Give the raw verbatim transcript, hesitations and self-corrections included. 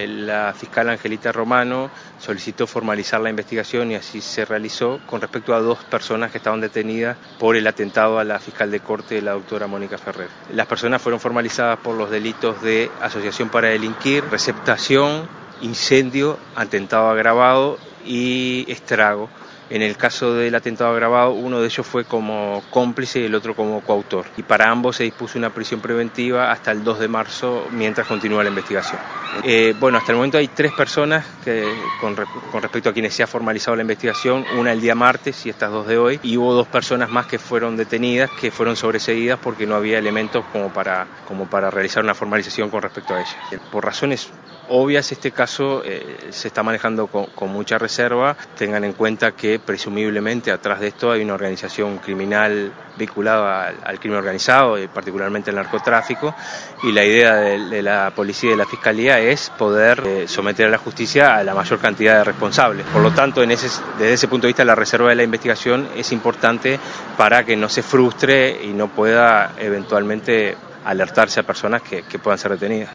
eh, la fiscal Angelita Romano solicitó formalizar la investigación y así se realizó con respecto a dos personas que estaban detenidas por el atentado a la fiscal de corte, la doctora Mónica Ferrer. Las personas fueron formalizadas por los delitos de asociación para delinquir, receptación, incendio, atentado agravado y estrago. En el caso del atentado agravado, uno de ellos fue como cómplice y el otro como coautor. Y para ambos se dispuso una prisión preventiva hasta el dos de marzo mientras continúa la investigación. Eh, bueno, hasta el momento hay tres personas que, con, con respecto a quienes se ha formalizado la investigación, una el día martes y estas dos de hoy, y hubo dos personas más que fueron detenidas, que fueron sobreseídas porque no había elementos como para, como para realizar una formalización con respecto a ellas. Por razones obvias, este caso eh, se está manejando con, con mucha reserva. Tengan en cuenta que presumiblemente atrás de esto hay una organización criminal vinculada al, al crimen organizado, y particularmente al narcotráfico, y la idea de, de la policía y de la fiscalía es poder eh, someter a la justicia a la mayor cantidad de responsables. Por lo tanto, en ese, desde ese punto de vista, la reserva de la investigación es importante para que no se frustre y no pueda eventualmente alertarse a personas que, que puedan ser detenidas.